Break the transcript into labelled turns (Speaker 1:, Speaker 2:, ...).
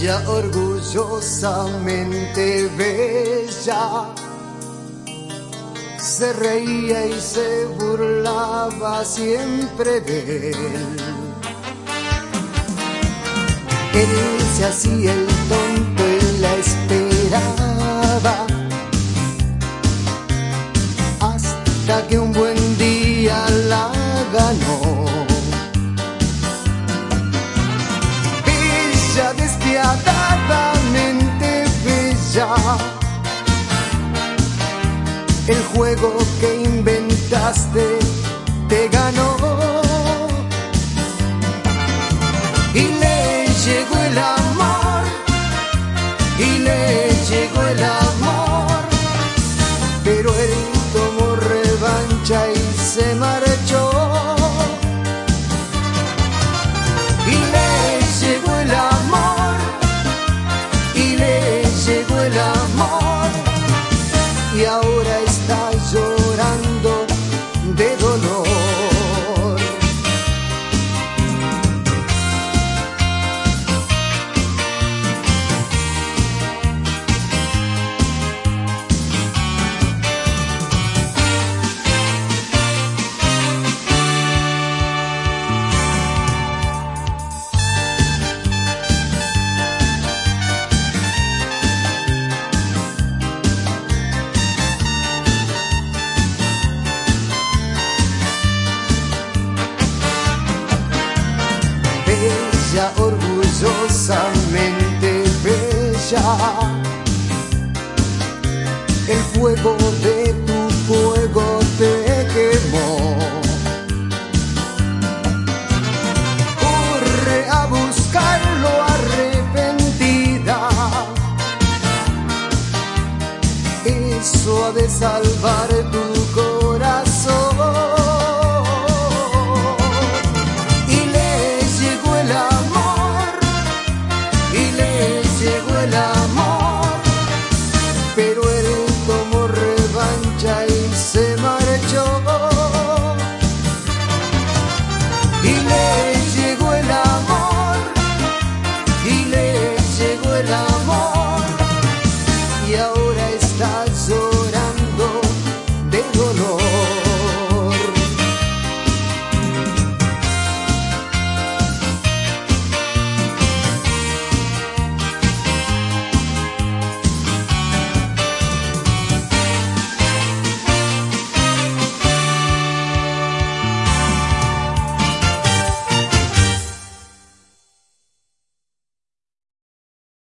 Speaker 1: Ella orgullosamente bella, se reía y se burlaba siempre de él. Él se hacía el tonto y la esperaba, hasta que un buen día la ganó. Bella, despiadadamente bella, el juego que inventaste te ganó. Y le llegó el amor, y le llegó el amor, pero él tomó revancha y se marchó. Y le llegó el amor, y le llegó el amor, y ahora está llorando de dolor. Bella, orgullosamente bella, el fuego de tu fuego te quemó. Corre a buscarlo arrepentida, eso ha de salvar